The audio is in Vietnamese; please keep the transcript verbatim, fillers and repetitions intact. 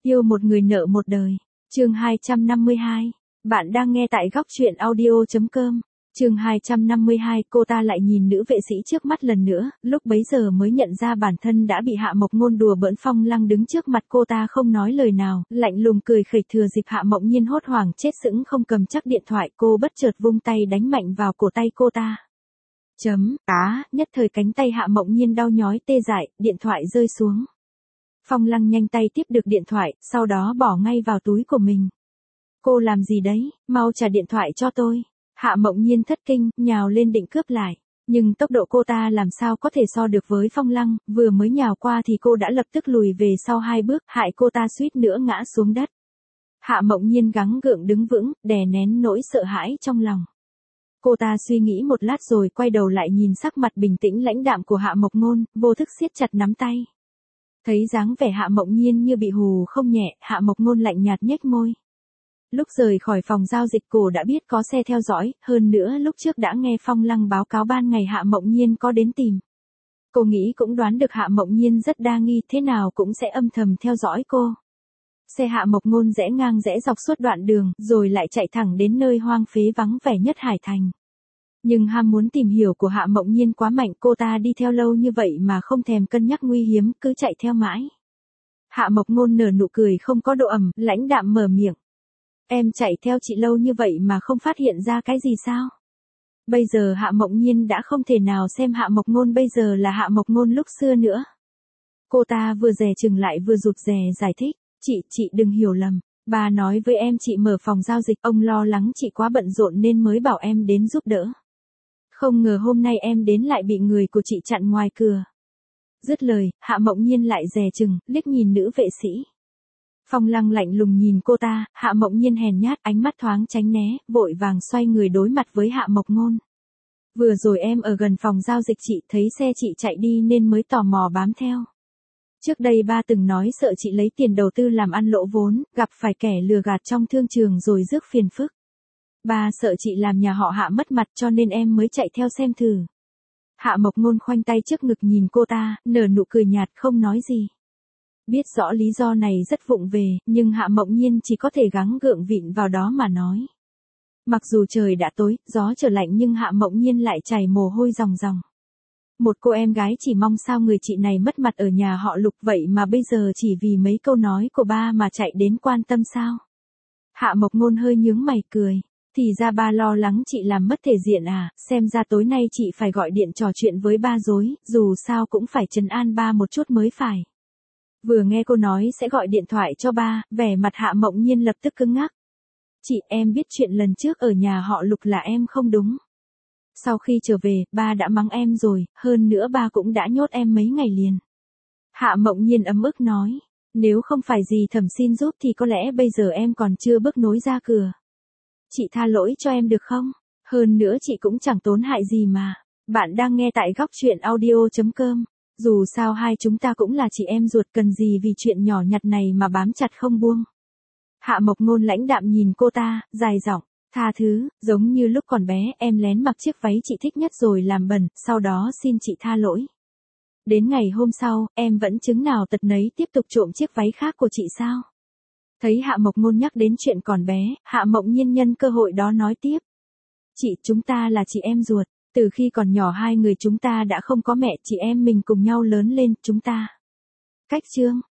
Yêu một người nợ một đời. Chương hai trăm năm mươi hai. Bạn đang nghe tại góc truyện audio chấm com. Chương hai trăm năm mươi hai, cô ta lại nhìn nữ vệ sĩ trước mắt lần nữa, lúc bấy giờ mới nhận ra bản thân đã bị Hạ Mộc Ngôn đùa bỡn. Phong Lăng đứng trước mặt cô ta không nói lời nào, lạnh lùng cười khẩy. Thừa dịp Hạ Mộc Nhiên hốt hoảng chết sững không cầm chắc điện thoại, cô bất chợt vung tay đánh mạnh vào cổ tay cô ta. Chấm, á, nhất thời cánh tay Hạ Mộc Nhiên đau nhói tê dại, điện thoại rơi xuống. Phong Lăng nhanh tay tiếp được điện thoại, sau đó bỏ ngay vào túi của mình. Cô làm gì đấy, mau trả điện thoại cho tôi. Hạ Mộc Nhiên thất kinh, nhào lên định cướp lại. Nhưng tốc độ cô ta làm sao có thể so được với Phong Lăng, vừa mới nhào qua thì cô đã lập tức lùi về sau hai bước, hại cô ta suýt nữa ngã xuống đất. Hạ Mộc Nhiên gắng gượng đứng vững, đè nén nỗi sợ hãi trong lòng. Cô ta suy nghĩ một lát rồi quay đầu lại nhìn sắc mặt bình tĩnh lãnh đạm của Hạ Mộc Ngôn, vô thức siết chặt nắm tay. Thấy dáng vẻ Hạ Mộc Nhiên như bị hù không nhẹ, Hạ Mộc Ngôn lạnh nhạt nhếch môi. Lúc rời khỏi phòng giao dịch cô đã biết có xe theo dõi, hơn nữa lúc trước đã nghe Phong Lăng báo cáo ban ngày Hạ Mộc Nhiên có đến tìm. Cô nghĩ cũng đoán được Hạ Mộc Nhiên rất đa nghi, thế nào cũng sẽ âm thầm theo dõi cô. Xe Hạ Mộc Ngôn rẽ ngang rẽ dọc suốt đoạn đường, rồi lại chạy thẳng đến nơi hoang phế vắng vẻ nhất Hải Thành. Nhưng ham muốn tìm hiểu của Hạ Mộc Nhiên quá mạnh, cô ta đi theo lâu như vậy mà không thèm cân nhắc nguy hiểm, cứ chạy theo mãi. Hạ Mộc Ngôn nở nụ cười không có độ ẩm, lãnh đạm mở miệng. Em chạy theo chị lâu như vậy mà không phát hiện ra cái gì sao? Bây giờ Hạ Mộc Nhiên đã không thể nào xem Hạ Mộc Ngôn bây giờ là Hạ Mộc Ngôn lúc xưa nữa. Cô ta vừa dè chừng lại vừa rụt rè giải thích. Chị, chị đừng hiểu lầm. Bà nói với em chị mở phòng giao dịch, ông lo lắng chị quá bận rộn nên mới bảo em đến giúp đỡ. Không ngờ hôm nay em đến lại bị người của chị chặn ngoài cửa. Dứt lời, Hạ Mộc Nhiên lại dè chừng, liếc nhìn nữ vệ sĩ. Phong Lăng lạnh lùng nhìn cô ta, Hạ Mộc Nhiên hèn nhát, ánh mắt thoáng tránh né, vội vàng xoay người đối mặt với Hạ Mộc Ngôn. Vừa rồi em ở gần phòng giao dịch chị thấy xe chị chạy đi nên mới tò mò bám theo. Trước đây ba từng nói sợ chị lấy tiền đầu tư làm ăn lỗ vốn, gặp phải kẻ lừa gạt trong thương trường rồi rước phiền phức. Ba sợ chị làm nhà họ Hạ mất mặt cho nên em mới chạy theo xem thử. Hạ Mộc Ngôn khoanh tay trước ngực nhìn cô ta, nở nụ cười nhạt không nói gì. Biết rõ lý do này rất vụng về, nhưng Hạ Mộc Nhiên chỉ có thể gắng gượng vịn vào đó mà nói. Mặc dù trời đã tối, gió trở lạnh nhưng Hạ Mộc Nhiên lại chảy mồ hôi ròng ròng. Một cô em gái chỉ mong sao người chị này mất mặt ở nhà họ Lục, vậy mà bây giờ chỉ vì mấy câu nói của ba mà chạy đến quan tâm sao? Hạ Mộc Ngôn hơi nhướng mày cười. Thì ra ba lo lắng chị làm mất thể diện à, xem ra tối nay chị phải gọi điện trò chuyện với ba dối, dù sao cũng phải trấn an ba một chút mới phải. Vừa nghe cô nói sẽ gọi điện thoại cho ba, vẻ mặt Hạ Mộc Nhiên lập tức cứng ngắc. Chị, em biết chuyện lần trước ở nhà họ Lục là em không đúng. Sau khi trở về, ba đã mắng em rồi, hơn nữa ba cũng đã nhốt em mấy ngày liền. Hạ Mộc Nhiên ấm ức nói, nếu không phải gì Thẩm xin giúp thì có lẽ bây giờ em còn chưa bước nối ra cửa. Chị tha lỗi cho em được không? Hơn nữa chị cũng chẳng tốn hại gì mà. Bạn đang nghe tại góc truyện audio chấm com. Dù sao hai chúng ta cũng là chị em ruột, cần gì vì chuyện nhỏ nhặt này mà bám chặt không buông. Hạ Mộc Ngôn lãnh đạm nhìn cô ta, dài giọng, tha thứ, giống như lúc còn bé em lén mặc chiếc váy chị thích nhất rồi làm bẩn, sau đó xin chị tha lỗi. Đến ngày hôm sau, em vẫn chứng nào tật nấy tiếp tục trộm chiếc váy khác của chị sao? Thấy Hạ Mộc Ngôn nhắc đến chuyện còn bé, Hạ Mộc Nhiên nhân cơ hội đó nói tiếp. Chị, chúng ta là chị em ruột, từ khi còn nhỏ hai người chúng ta đã không có mẹ, chị em mình cùng nhau lớn lên, chúng ta. Cách chương.